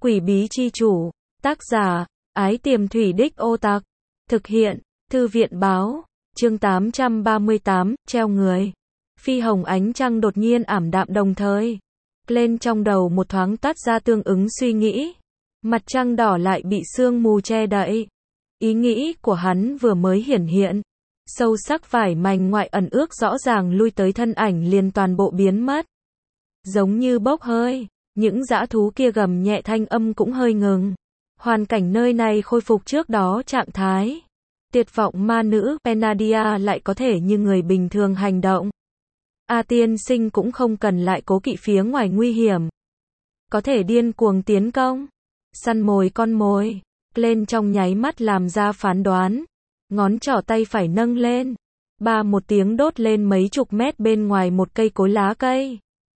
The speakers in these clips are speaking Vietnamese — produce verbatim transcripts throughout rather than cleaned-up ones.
Quỷ bí chi chủ, tác giả, Ái Tiềm Thủy Đích Ô Tặc, thực hiện, Thư viện báo, chương tám trăm ba mươi tám, treo người. Phi hồng ánh trăng đột nhiên ảm đạm đồng thời. Lên trong đầu một thoáng toát ra tương ứng suy nghĩ. Mặt trăng đỏ lại bị sương mù che đậy. Ý nghĩ của hắn vừa mới hiển hiện. Sâu sắc vải mảnh ngoại ẩn ước rõ ràng lui tới thân ảnh liền toàn bộ biến mất. Giống như bốc hơi, những dã thú kia gầm nhẹ thanh âm cũng hơi ngừng. Hoàn cảnh nơi này khôi phục trước đó trạng thái. Tuyệt vọng ma nữ Penadia lại có thể như người bình thường hành động. A tiên sinh cũng không cần lại cố kỵ phía ngoài nguy hiểm. Có thể điên cuồng tiến công, săn mồi con mồi. Lên trong nháy mắt làm ra phán đoán. Ngón trỏ tay phải nâng lên. Ba một tiếng đốt lên mấy chục mét bên ngoài một cây cối lá cây.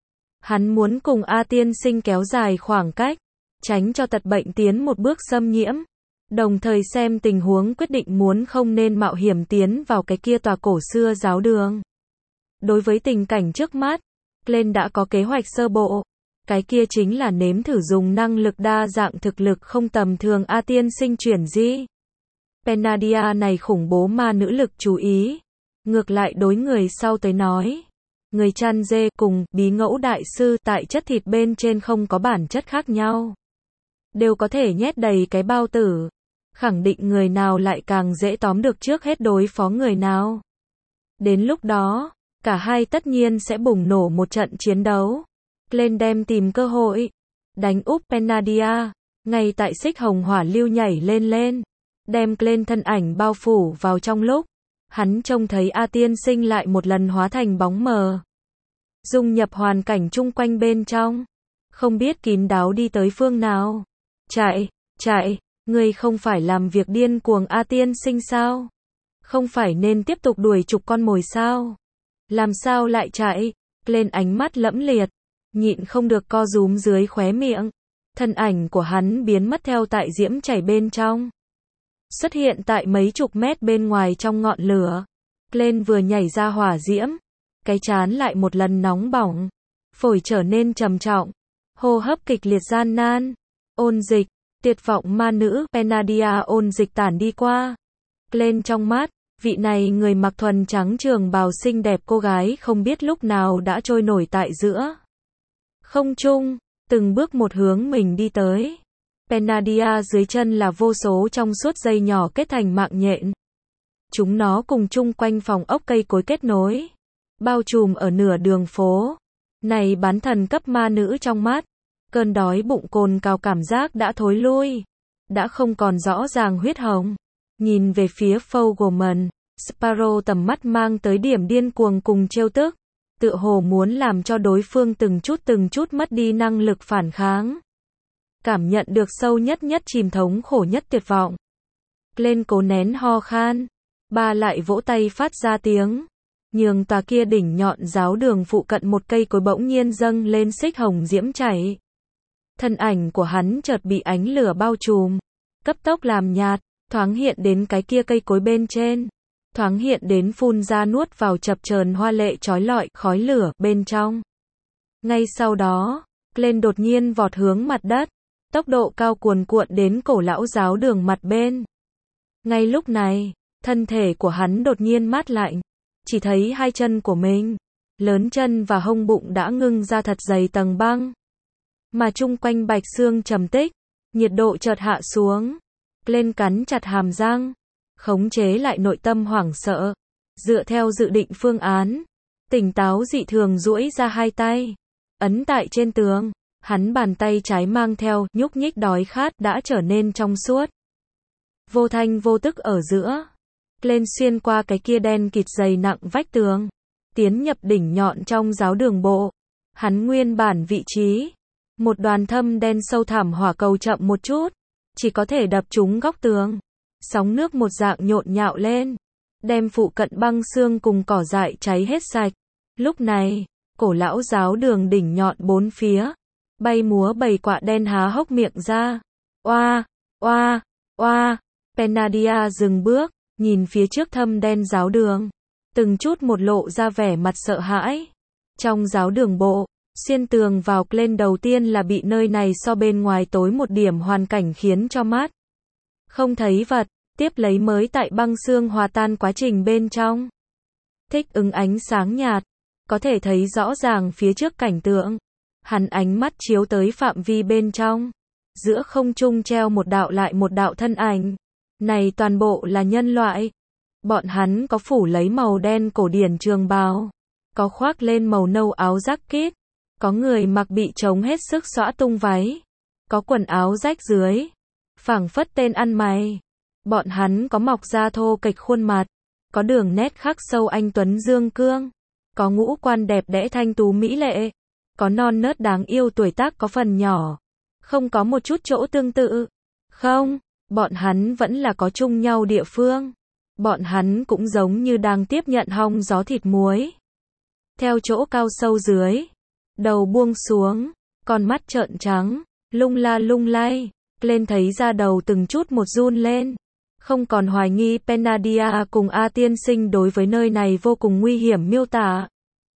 Hắn muốn cùng A tiên sinh kéo dài khoảng cách, tránh cho tật bệnh tiến một bước xâm nhiễm. Đồng thời xem tình huống quyết định muốn không nên mạo hiểm tiến vào cái kia tòa cổ xưa giáo đường. Đối với tình cảnh trước mắt, Glenn đã có kế hoạch sơ bộ. Cái kia chính là nếm thử dùng năng lực đa dạng thực lực không tầm thường A tiên sinh chuyển di. Penadia này khủng bố ma nữ lực chú ý. Ngược lại đối người sau tới nói. Người chăn dê cùng bí ngẫu đại sư tại chất thịt bên trên không có bản chất khác nhau. Đều có thể nhét đầy cái bao tử. Khẳng định người nào lại càng dễ tóm được trước hết đối phó người nào. Đến lúc đó, cả hai tất nhiên sẽ bùng nổ một trận chiến đấu. Glenn đem tìm cơ hội. Đánh úp Penadia. Ngay tại xích hồng hỏa lưu nhảy lên lên. Đem Glenn thân ảnh bao phủ vào trong lúc. Hắn trông thấy A tiên sinh lại một lần hóa thành bóng mờ. Dung nhập hoàn cảnh chung quanh bên trong. Không biết kín đáo đi tới phương nào. Chạy, chạy, ngươi không phải làm việc điên cuồng A tiên sinh sao? Không phải nên tiếp tục đuổi trục con mồi sao? Làm sao lại chạy? Lên ánh mắt lẫm liệt. Nhịn không được co rúm dưới khóe miệng. Thân ảnh của hắn biến mất theo tại diễm chảy bên trong. Xuất hiện tại mấy chục mét bên ngoài trong ngọn lửa. Lên vừa nhảy ra hỏa diễm. Cái trán lại một lần nóng bỏng. Phổi trở nên trầm trọng. Hô hấp kịch liệt gian nan. Ôn dịch. Tuyệt vọng ma nữ Penadia ôn dịch tản đi qua. Lên trong mắt. Vị này người mặc thuần trắng trường bào xinh đẹp cô gái không biết lúc nào đã trôi nổi tại giữa không trung. Từng bước một hướng mình đi tới. Penadia dưới chân là vô số trong suốt dây nhỏ kết thành mạng nhện. Chúng nó cùng chung quanh phòng ốc cây cối kết nối. Bao trùm ở nửa đường phố. Này bán thần cấp ma nữ trong mắt. Cơn đói bụng cồn cào cảm giác đã thối lui. Đã không còn rõ ràng huyết hồng. Nhìn về phía Fogelman. Sparrow tầm mắt mang tới điểm điên cuồng cùng trêu tức. Tựa hồ muốn làm cho đối phương từng chút từng chút mất đi năng lực phản kháng. Cảm nhận được sâu nhất nhất chìm thống khổ nhất tuyệt vọng. Lên cố nén ho khan. Ba lại vỗ tay phát ra tiếng. Nhường tòa kia đỉnh nhọn giáo đường phụ cận một cây cối bỗng nhiên dâng lên xích hồng diễm chảy. Thân ảnh của hắn chợt bị ánh lửa bao trùm. Cấp tốc làm nhạt. Thoáng hiện đến cái kia cây cối bên trên. Thoáng hiện đến phun ra nuốt vào chập chờn hoa lệ chói lọi khói lửa bên trong. Ngay sau đó, Glenn đột nhiên vọt hướng mặt đất. Tốc độ cao cuồn cuộn đến cổ lão giáo đường mặt bên. Ngay lúc này, thân thể của hắn đột nhiên mát lạnh. Chỉ thấy hai chân của mình, lớn chân và hông bụng đã ngưng ra thật dày tầng băng. Mà chung quanh bạch xương trầm tích, nhiệt độ chợt hạ xuống. Glenn cắn chặt hàm răng, khống chế lại nội tâm hoảng sợ. Dựa theo dự định phương án, tỉnh táo dị thường duỗi ra hai tay, ấn tại trên tường. Hắn bàn tay trái mang theo nhúc nhích đói khát đã trở nên trong suốt. Vô thanh vô tức ở giữa. Lên xuyên qua cái kia đen kịt dày nặng vách tường. Tiến nhập đỉnh nhọn trong giáo đường bộ. Hắn nguyên bản vị trí. Một đoàn thâm đen sâu thẳm hỏa cầu chậm một chút. Chỉ có thể đập trúng góc tường. Sóng nước một dạng nhộn nhạo lên. Đem phụ cận băng xương cùng cỏ dại cháy hết sạch. Lúc này, cổ lão giáo đường đỉnh nhọn bốn phía. Bay múa bầy quạ đen há hốc miệng ra. Oa, oa, oa. Penadia dừng bước, nhìn phía trước thâm đen giáo đường. Từng chút một lộ ra vẻ mặt sợ hãi. Trong giáo đường bộ, Xuyên tường vào lên đầu tiên là bị nơi này so bên ngoài tối một điểm hoàn cảnh khiến cho mắt không thấy vật, tiếp lấy mới tại băng xương hòa tan quá trình bên trong. Thích ứng ánh sáng nhạt, có thể thấy rõ ràng phía trước cảnh tượng. Hắn ánh mắt chiếu tới phạm vi bên trong. Giữa không trung treo một đạo lại một đạo thân ảnh. Này toàn bộ là nhân loại. Bọn hắn có phủ lấy màu đen cổ điển trường bào, có khoác lên màu nâu áo jacket, có người mặc bị trống hết sức xõa tung váy, có quần áo rách dưới, phảng phất tên ăn mày. Bọn hắn có mọc da thô kệch khuôn mặt, có đường nét khắc sâu anh tuấn dương cương, có ngũ quan đẹp đẽ thanh tú mỹ lệ, có non nớt đáng yêu tuổi tác có phần nhỏ, không có một chút chỗ tương tự. Không, bọn hắn vẫn là có chung nhau địa phương. Bọn hắn cũng giống như đang tiếp nhận hong gió thịt muối. Theo chỗ cao sâu dưới, đầu buông xuống, con mắt trợn trắng, lung la lung lay, lên thấy da đầu từng chút một run lên. Không còn hoài nghi Penadia cùng A tiên sinh đối với nơi này vô cùng nguy hiểm miêu tả.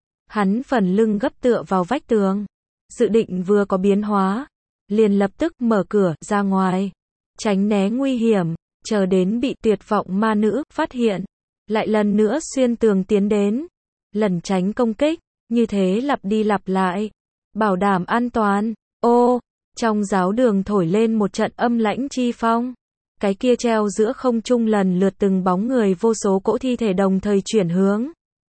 Hắn phần lưng gấp tựa vào vách tường, dự định vừa có biến hóa, liền lập tức mở cửa ra ngoài, tránh né nguy hiểm, chờ đến bị tuyệt vọng ma nữ phát hiện, lại lần nữa xuyên tường tiến đến, lẩn tránh công kích, như thế lặp đi lặp lại, bảo đảm an toàn. Ô, trong giáo đường thổi lên một trận âm lãnh chi phong. Cái kia treo giữa không trung lần lượt từng bóng người vô số cỗ thi thể đồng thời chuyển hướng.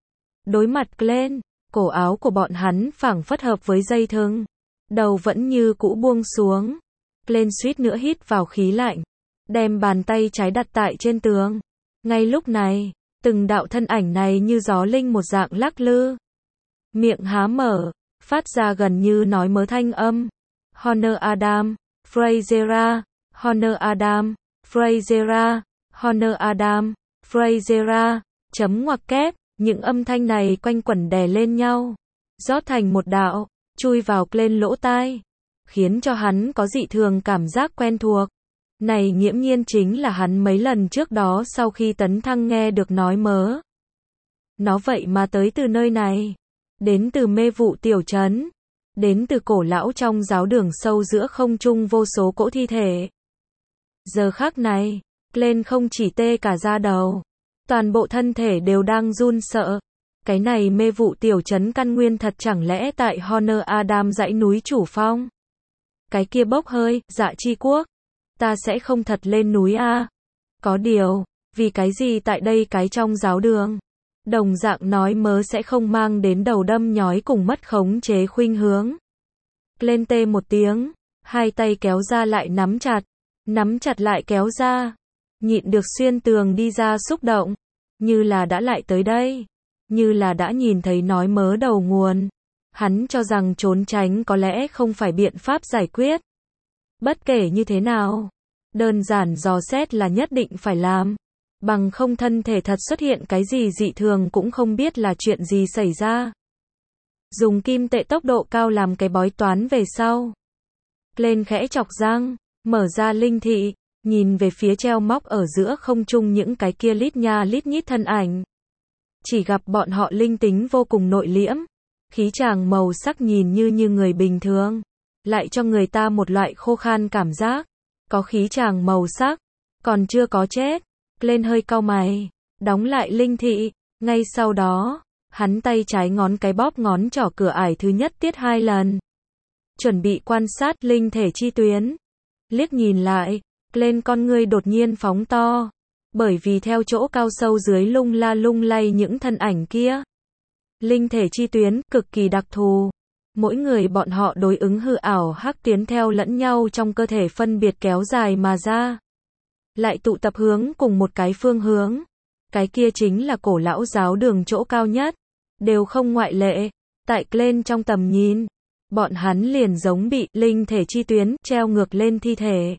Đối mặt lên, cổ áo của bọn hắn phảng phất hợp với dây thừng, đầu vẫn như cũ buông xuống. Lên suýt nữa hít vào khí lạnh, đem bàn tay trái đặt tại trên tường. Ngay lúc này, từng đạo thân ảnh này như gió linh một dạng lắc lư. Miệng há mở, phát ra gần như nói mớ thanh âm. Honor Adam, Frasera, Honor Adam, Frasera, Honor Adam, Frasera, chấm ngoặc kép, những âm thanh này quanh quẩn đè lên nhau, rót thành một đạo, chui vào lên lỗ tai, khiến cho hắn có dị thường cảm giác quen thuộc. Này nghiễm nhiên chính là hắn mấy lần trước đó sau khi tấn thăng nghe được nói mớ. Nó vậy mà tới từ nơi này, đến từ mê vụ tiểu trấn, đến từ cổ lão trong giáo đường sâu giữa không trung vô số cỗ thi thể. Giờ khắc này, lên không chỉ tê cả da đầu, toàn bộ thân thể đều đang run sợ. Cái này mê vụ tiểu trấn căn nguyên thật chẳng lẽ tại Honor Adam dãy núi chủ phong? Cái kia bốc hơi, dạ chi quốc, ta sẽ không thật lên núi a. Có điều, vì cái gì tại đây cái trong giáo đường, đồng dạng nói mớ sẽ không mang đến đầu đâm nhói cùng mất khống chế khuynh hướng. Lên tê một tiếng, hai tay kéo ra lại nắm chặt, nắm chặt lại kéo ra, nhịn được xuyên tường đi ra xúc động, như là đã lại tới đây, như là đã nhìn thấy nói mớ đầu nguồn. Hắn cho rằng trốn tránh có lẽ không phải biện pháp giải quyết. Bất kể như thế nào, đơn giản dò xét là nhất định phải làm, bằng không thân thể thật xuất hiện cái gì dị thường cũng không biết là chuyện gì xảy ra. Dùng kim tệ tốc độ cao làm cái bói toán về sau. Lên khẽ chọc răng, mở ra linh thị, nhìn về phía treo móc ở giữa không trung những cái kia lít nha lít nhít thân ảnh. Chỉ gặp bọn họ linh tính vô cùng nội liễm, khí chàng màu sắc nhìn như như người bình thường, lại cho người ta một loại khô khan cảm giác. Có khí chàng màu sắc, còn chưa có chết. Lên hơi cau mày, đóng lại linh thị, ngay sau đó, hắn tay trái ngón cái bóp ngón trỏ cửa ải thứ nhất tiết hai lần. Chuẩn bị quan sát linh thể chi tuyến. Liếc nhìn lại, lên con ngươi đột nhiên phóng to, bởi vì theo chỗ cao sâu dưới lung la lung lay những thân ảnh kia. Linh thể chi tuyến cực kỳ đặc thù. Mỗi người bọn họ đối ứng hư ảo hắc tuyến theo lẫn nhau trong cơ thể phân biệt kéo dài mà ra. Lại tụ tập hướng cùng một cái phương hướng. Cái kia chính là cổ lão giáo đường chỗ cao nhất. Đều không ngoại lệ. Tại lên trong tầm nhìn, bọn hắn liền giống bị linh thể chi tuyến treo ngược lên thi thể.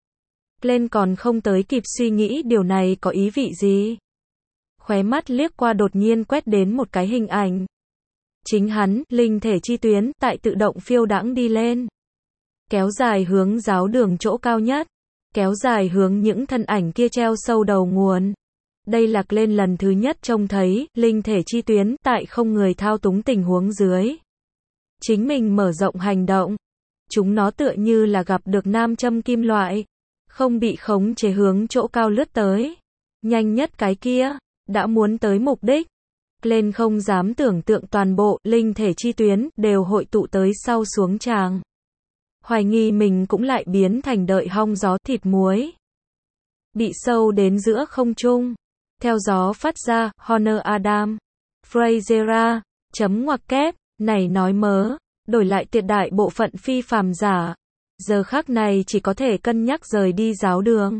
Lên còn không tới kịp suy nghĩ điều này có ý vị gì. Khóe mắt liếc qua đột nhiên quét đến một cái hình ảnh. Chính hắn, linh thể chi tuyến, tại tự động phiêu đãng đi lên. Kéo dài hướng giáo đường chỗ cao nhất. Kéo dài hướng những thân ảnh kia treo sâu đầu nguồn. Đây là lên lần thứ nhất trông thấy, linh thể chi tuyến, tại không người thao túng tình huống dưới. chính mình mở rộng hành động. Chúng nó tựa như là gặp được nam châm kim loại, không bị khống chế hướng chỗ cao lướt tới. Nhanh nhất cái kia, đã muốn tới mục đích. Lên không dám tưởng tượng toàn bộ linh thể chi tuyến đều hội tụ tới sau xuống tràng. Hoài nghi mình cũng lại biến thành đợi hong gió thịt muối. Bị sâu đến giữa không trung. Theo gió phát ra, Honor Adam. Frasera, chấm ngoặc kép, này nói mớ, đổi lại tuyệt đại bộ phận phi phàm giả. Giờ khắc này chỉ có thể cân nhắc rời đi giáo đường.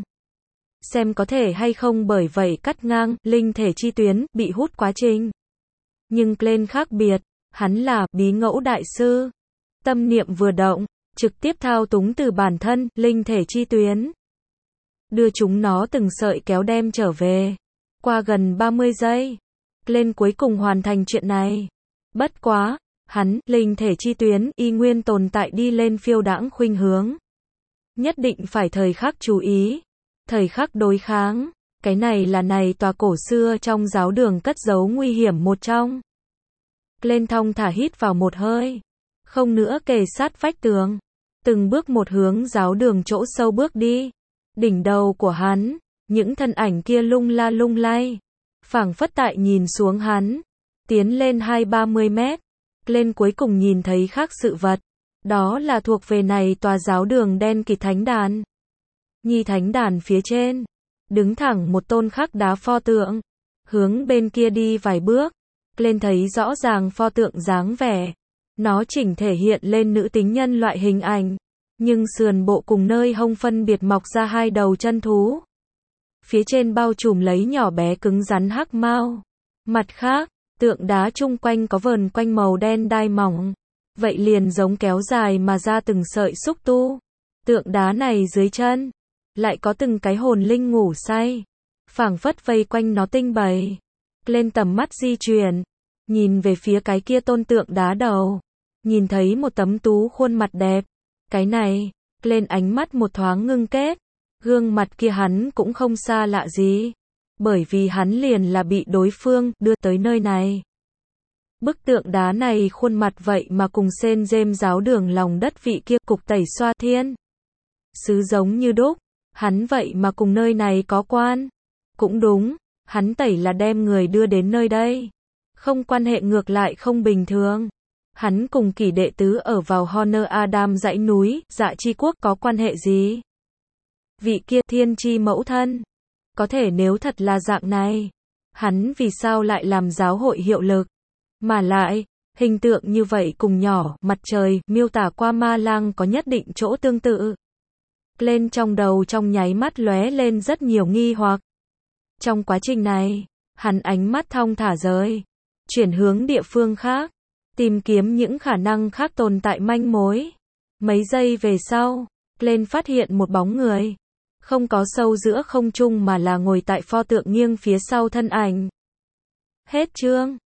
Xem có thể hay không bởi vậy cắt ngang, linh thể chi tuyến, bị hút quá trình. Nhưng Glenn khác biệt, hắn là bí ngẫu đại sư. Tâm niệm vừa động, trực tiếp thao túng từ bản thân, linh thể chi tuyến. Đưa chúng nó từng sợi kéo đem trở về. Qua gần ba mươi giây, Glenn cuối cùng hoàn thành chuyện này. Bất quá, hắn, linh thể chi tuyến, y nguyên tồn tại đi lên phiêu đãng khuynh hướng. Nhất định phải thời khắc chú ý. Thời khắc đối kháng. Cái này là này tòa cổ xưa trong giáo đường cất giấu nguy hiểm một trong. Glenn thong thả hít vào một hơi. Không nữa kề sát vách tường. Từng bước một hướng giáo đường chỗ sâu bước đi. Đỉnh đầu của hắn, những thân ảnh kia lung la lung lay. Phảng phất tại nhìn xuống hắn. Tiến lên hai ba mươi mét. Glenn cuối cùng nhìn thấy khác sự vật. Đó là thuộc về này tòa giáo đường đen kịt thánh đàn. Nhi thánh đàn phía trên. Đứng thẳng một tôn khắc đá pho tượng. Hướng bên kia đi vài bước. Glenn thấy rõ ràng pho tượng dáng vẻ. Nó chỉnh thể hiện lên nữ tính nhân loại hình ảnh. Nhưng sườn bộ cùng nơi hông phân biệt mọc ra hai đầu chân thú. Phía trên bao trùm lấy nhỏ bé cứng rắn hắc mao. Mặt khác, tượng đá chung quanh có vờn quanh màu đen đai mỏng. Vậy liền giống kéo dài mà ra từng sợi xúc tu. Tượng đá này dưới chân, lại có từng cái hồn linh ngủ say. Phảng phất vây quanh nó tinh bầy. Lên tầm mắt di chuyển. Nhìn về phía cái kia tôn tượng đá đầu. Nhìn thấy một tấm tú khuôn mặt đẹp. Cái này, lên ánh mắt một thoáng ngưng kết. Gương mặt kia hắn cũng không xa lạ gì. Bởi vì hắn liền là bị đối phương đưa tới nơi này. Bức tượng đá này khuôn mặt vậy mà cùng Sen James giáo đường lòng đất vị kia cục tẩy xoa thiên sứ giống như đúc. Hắn vậy mà cùng nơi này có quan. Cũng đúng, hắn tẩy là đem người đưa đến nơi đây. Không quan hệ ngược lại không bình thường. Hắn cùng kỳ đệ tứ ở vào Honor Adam dãy núi, Dạ Chi Quốc có quan hệ gì? Vị kia thiên chi mẫu thân. Có thể nếu thật là dạng này, hắn vì sao lại làm giáo hội hiệu lực? Mà lại, hình tượng như vậy cùng nhỏ, mặt trời, miêu tả qua ma lang có nhất định chỗ tương tự. Lên trong đầu trong nháy mắt lóe lên rất nhiều nghi hoặc. Trong quá trình này, hắn ánh mắt thong thả rời, chuyển hướng địa phương khác, tìm kiếm những khả năng khác tồn tại manh mối. Mấy giây về sau, lên phát hiện một bóng người. Không có sâu giữa không trung mà là ngồi tại pho tượng nghiêng phía sau thân ảnh. Hết chương.